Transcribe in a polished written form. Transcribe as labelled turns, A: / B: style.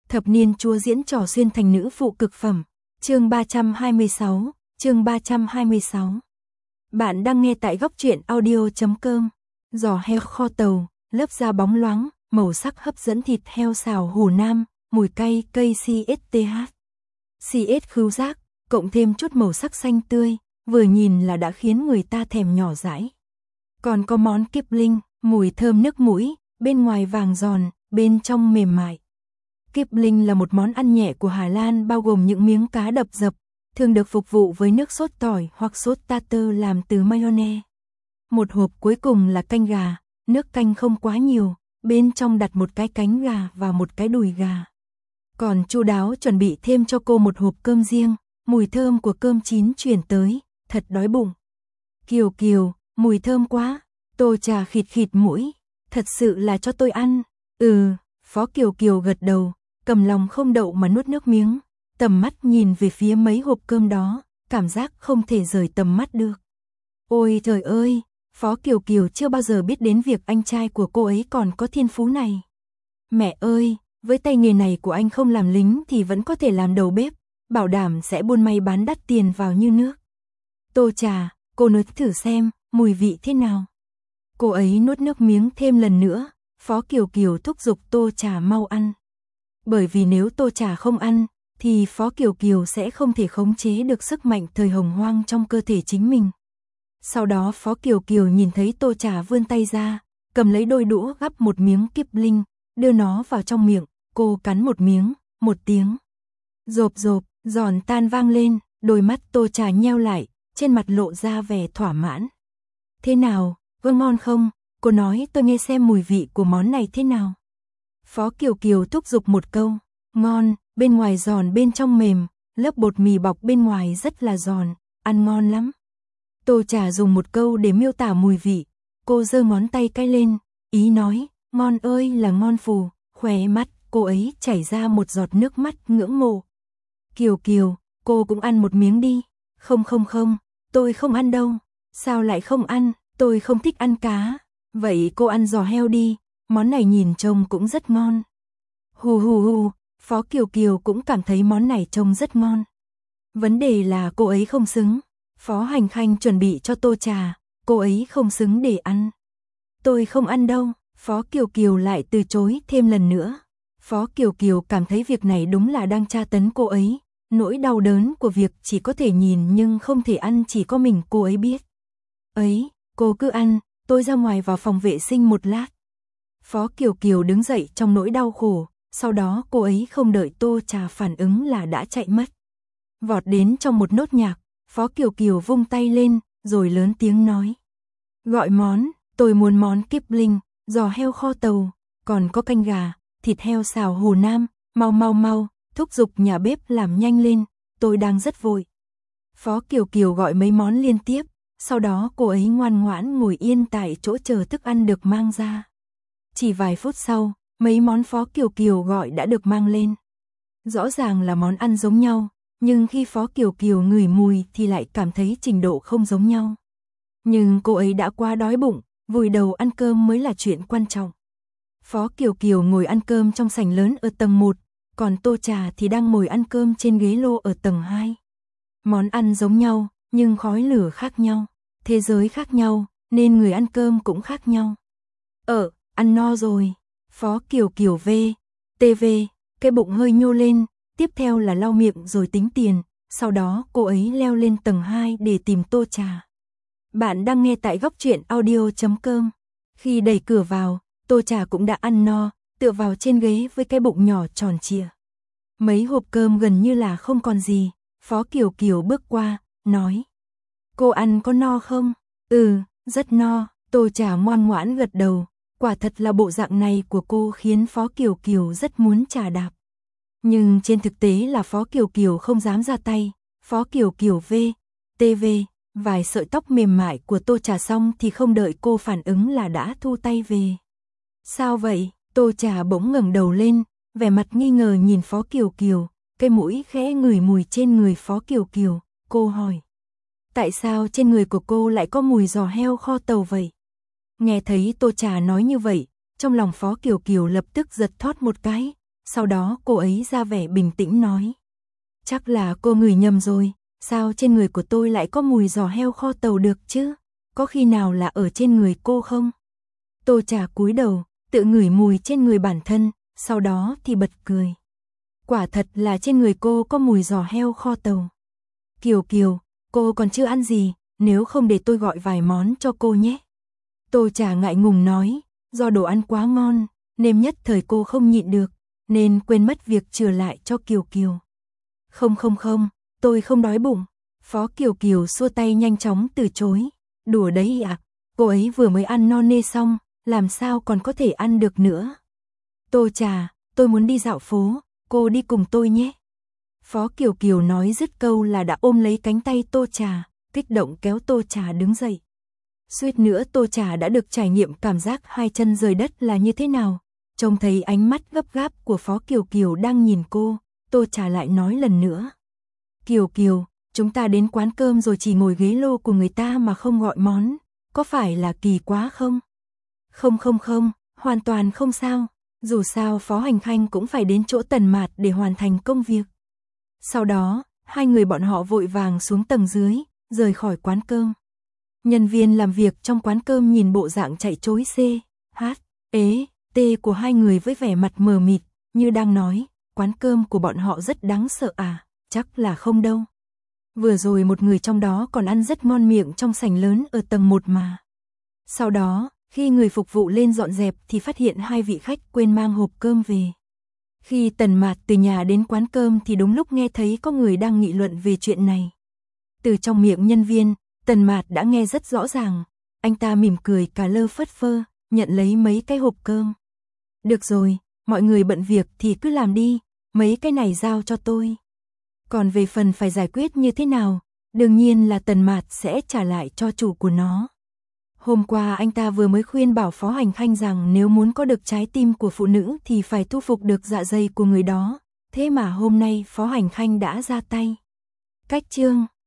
A: Thập niên chúa diễn trò xuyên thành nữ phụ cực phẩm. Chương 326, chương 326. Bạn đang nghe tại góc truyện audio.com. Giò heo kho tàu, lớp da bóng loáng, màu sắc hấp dẫn, thịt heo xào Hồ Nam, mùi cay cây CSTH. CS khứu giác, cộng thêm chút màu sắc xanh tươi, vừa nhìn là đã khiến người ta thèm nhỏ dãi. Còn có món kiếp linh, mùi thơm nước mũi, bên ngoài vàng giòn, bên trong mềm mại. Kiếp linh là một món ăn nhẹ của Hà Lan bao gồm những miếng cá đập dập, thường được phục vụ với nước sốt tỏi hoặc sốt tartar làm từ mayonnaise. Một hộp cuối cùng là canh gà, nước canh không quá nhiều, bên trong đặt một cái cánh gà và một cái đùi gà. Còn chu đáo chuẩn bị thêm cho cô một hộp cơm riêng, mùi thơm của cơm chín truyền tới, thật đói bụng. Kiều Kiều, mùi thơm quá, Tô Trà khịt khịt mũi, thật sự là cho tôi ăn. Phó Kiều Kiều gật đầu, cầm lòng không đậu mà nuốt nước miếng, tầm mắt nhìn về phía mấy hộp cơm đó, cảm giác không thể rời tầm mắt được. Ôi trời ơi, Phó Kiều Kiều chưa bao giờ biết đến việc anh trai của cô ấy còn có thiên phú này. Mẹ ơi, với tay nghề này của anh không làm lính thì vẫn có thể làm đầu bếp, bảo đảm sẽ buôn may bán đắt tiền vào như nước. Tô Trà, cô nói thử xem, mùi vị thế nào. Cô ấy nuốt nước miếng thêm lần nữa, Phó Kiều Kiều thúc giục Tô Trà mau ăn. Bởi vì nếu Tô Trà không ăn, thì Phó Kiều Kiều sẽ không thể khống chế được sức mạnh thời hồng hoang trong cơ thể chính mình. Sau đó Phó Kiều Kiều nhìn thấy Tô Trà vươn tay ra, cầm lấy đôi đũa gắp một miếng kiếp linh, đưa nó vào trong miệng, cô cắn một miếng, một tiếng. Rộp rộp, giòn tan vang lên, đôi mắt Tô Trà nheo lại, trên mặt lộ ra vẻ thỏa mãn. Thế nào, có ngon không? Cô nói tôi nghe xem mùi vị của món này thế nào. Phó Kiều Kiều thúc giục một câu, ngon, bên ngoài giòn bên trong mềm, lớp bột mì bọc bên ngoài rất là giòn, ăn ngon lắm. Tô Trà dùng một câu để miêu tả mùi vị, cô giơ ngón tay cái lên, ý nói, ngon ơi là ngon phù, khóe mắt cô ấy chảy ra một giọt nước mắt ngưỡng mộ. Kiều Kiều, cô cũng ăn một miếng đi. Không, tôi không ăn đâu. Sao lại không ăn, tôi không thích ăn cá. Vậy cô ăn giò heo đi, món này nhìn trông cũng rất ngon. Hù, Phó Kiều Kiều cũng cảm thấy món này trông rất ngon. Vấn đề là cô ấy không xứng. Phó Hành Khanh chuẩn bị cho Tô Trà, cô ấy không xứng để ăn. Tôi không ăn đâu, Phó Kiều Kiều lại từ chối thêm lần nữa. Phó Kiều Kiều cảm thấy việc này đúng là đang tra tấn cô ấy, nỗi đau đớn của việc chỉ có thể nhìn nhưng không thể ăn chỉ có mình cô ấy biết. Ấy, cô cứ ăn, tôi ra ngoài vào phòng vệ sinh một lát. Phó Kiều Kiều đứng dậy trong nỗi đau khổ, sau đó cô ấy không đợi Tô Trà phản ứng là đã chạy mất. Vọt đến trong một nốt nhạc, Phó Kiều Kiều vung tay lên, rồi lớn tiếng nói. Gọi món, tôi muốn món kiếp linh, giò heo kho tàu, còn có canh gà, thịt heo xào Hồ Nam, mau, thúc giục nhà bếp làm nhanh lên, tôi đang rất vội. Phó Kiều Kiều gọi mấy món liên tiếp, sau đó cô ấy ngoan ngoãn ngồi yên tại chỗ chờ thức ăn được mang ra. Chỉ vài phút sau, mấy món Phó Kiều Kiều gọi đã được mang lên. Rõ ràng là món ăn giống nhau, nhưng khi Phó Kiều Kiều ngửi mùi thì lại cảm thấy trình độ không giống nhau. Nhưng cô ấy đã quá đói bụng, vùi đầu ăn cơm mới là chuyện quan trọng. Phó Kiều Kiều ngồi ăn cơm trong sảnh lớn ở tầng 1, còn Tô Trà thì đang ngồi ăn cơm trên ghế lô ở tầng 2. Món ăn giống nhau, nhưng khói lửa khác nhau, thế giới khác nhau, nên người ăn cơm cũng khác nhau. Ăn no rồi. Phó Kiều Kiều TV, cái bụng hơi nhô lên, tiếp theo là lau miệng rồi tính tiền, sau đó cô ấy leo lên tầng 2 để tìm Tô Trà. Bạn đang nghe tại góc truyện audio.com. Khi đẩy cửa vào, Tô Trà cũng đã ăn no, tựa vào trên ghế với cái bụng nhỏ tròn trịa. Mấy hộp cơm gần như là không còn gì, Phó Kiều Kiều bước qua, nói. Cô ăn có no không? Rất no, Tô Trà ngoan ngoãn gật đầu, quả thật là bộ dạng này của cô khiến Phó Kiều Kiều rất muốn trà đạp. Nhưng trên thực tế là Phó Kiều Kiều không dám ra tay, Phó Kiều Kiều TV, vài sợi tóc mềm mại của Tô Trà xong thì không đợi cô phản ứng là đã thu tay về. Sao vậy? Tô Trà bỗng ngẩng đầu lên, vẻ mặt nghi ngờ nhìn Phó Kiều Kiều, cái mũi khẽ ngửi mùi trên người Phó Kiều Kiều, cô hỏi. Tại sao trên người của cô lại có mùi giò heo kho tàu vậy? Nghe thấy Tô Trà nói như vậy, trong lòng Phó Kiều Kiều lập tức giật thót một cái, Sau đó cô ấy ra vẻ bình tĩnh nói. Chắc là cô ngửi nhầm rồi, sao trên người của tôi lại có mùi giò heo kho tàu được chứ? Có khi nào là ở trên người cô không? Tô Trà cúi đầu, tự ngửi mùi trên người bản thân, sau đó thì bật cười. Quả thật là trên người cô có mùi giò heo kho tàu. Kiều Kiều, cô còn chưa ăn gì, nếu không để tôi gọi vài món cho cô nhé. Tô Trà ngại ngùng nói, do đồ ăn quá ngon, nên nhất thời cô không nhịn được, nên quên mất việc chừa lại cho Kiều Kiều. Không, tôi không đói bụng. Phó Kiều Kiều xua tay nhanh chóng từ chối. Đùa đấy ạ, cô ấy vừa mới ăn no nê xong, làm sao còn có thể ăn được nữa. Tô Trà, tôi muốn đi dạo phố, cô đi cùng tôi nhé. Phó Kiều Kiều nói dứt câu là đã ôm lấy cánh tay Tô Trà, kích động kéo Tô Trà đứng dậy. Suýt nữa Tô Trà đã được trải nghiệm cảm giác hai chân rời đất là như thế nào. Trông thấy ánh mắt gấp gáp của Phó Kiều Kiều đang nhìn cô, Tô Trà lại nói lần nữa. Kiều Kiều, chúng ta đến quán cơm rồi chỉ ngồi ghế lô của người ta mà không gọi món, có phải là kỳ quá không? Không, hoàn toàn không sao, dù sao Phó Hành Khanh cũng phải đến chỗ Tần Mạt để hoàn thành công việc. Sau đó, hai người bọn họ vội vàng xuống tầng dưới, rời khỏi quán cơm. Nhân viên làm việc trong quán cơm nhìn bộ dạng chạy trối tê của hai người với vẻ mặt mờ mịt, như đang nói, quán cơm của bọn họ rất đáng sợ à, chắc là không đâu. Vừa rồi một người trong đó còn ăn rất ngon miệng trong sảnh lớn ở tầng 1 mà. Sau đó, khi người phục vụ lên dọn dẹp thì phát hiện hai vị khách quên mang hộp cơm về. Khi Tần Mạt từ nhà đến quán cơm thì đúng lúc nghe thấy có người đang nghị luận về chuyện này. Từ trong miệng nhân viên, Tần Mạt đã nghe rất rõ ràng, anh ta mỉm cười cà lơ phất phơ, nhận lấy mấy cái hộp cơm. Được rồi, mọi người bận việc thì cứ làm đi, mấy cái này giao cho tôi. Còn về phần phải giải quyết như thế nào, đương nhiên là Tần Mạt sẽ trả lại cho chủ của nó. Hôm qua anh ta vừa mới khuyên bảo Phó Hành Khanh rằng nếu muốn có được trái tim của phụ nữ thì phải thu phục được dạ dày của người đó, thế mà hôm nay Phó Hành Khanh đã ra tay. Cách chương